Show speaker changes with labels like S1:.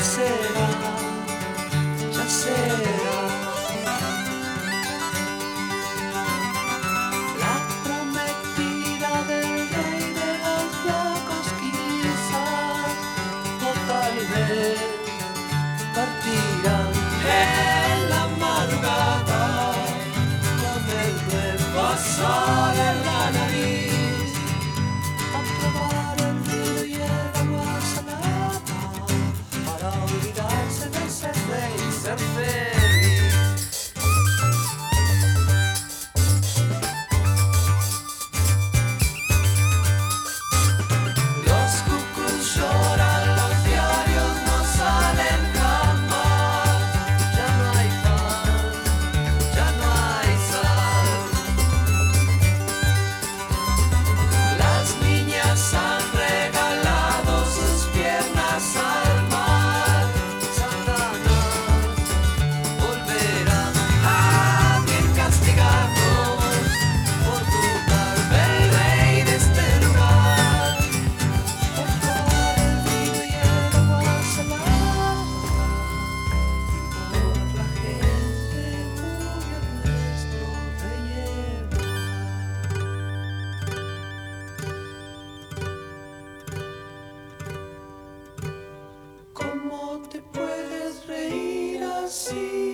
S1: será, ya será. La prometida del rey de los locos quizás, o tal vez partirá en la madrugada con el nuevo sol en la nariz a probar el vino y el agua salada para olvidarse de ser rey y ser feliz. Los cucús lloran, los diarios no salen jamás. Ya no hay pan, ya no hay sal. Las niñas han regalado sus piernas al mar. Satanás volverá a bien castigarnos por dudar del rey de este lugar. Por probar el vino y el agua salada y por la gente cuyo nuestro rey es. ¿Cómo te puedes reír así?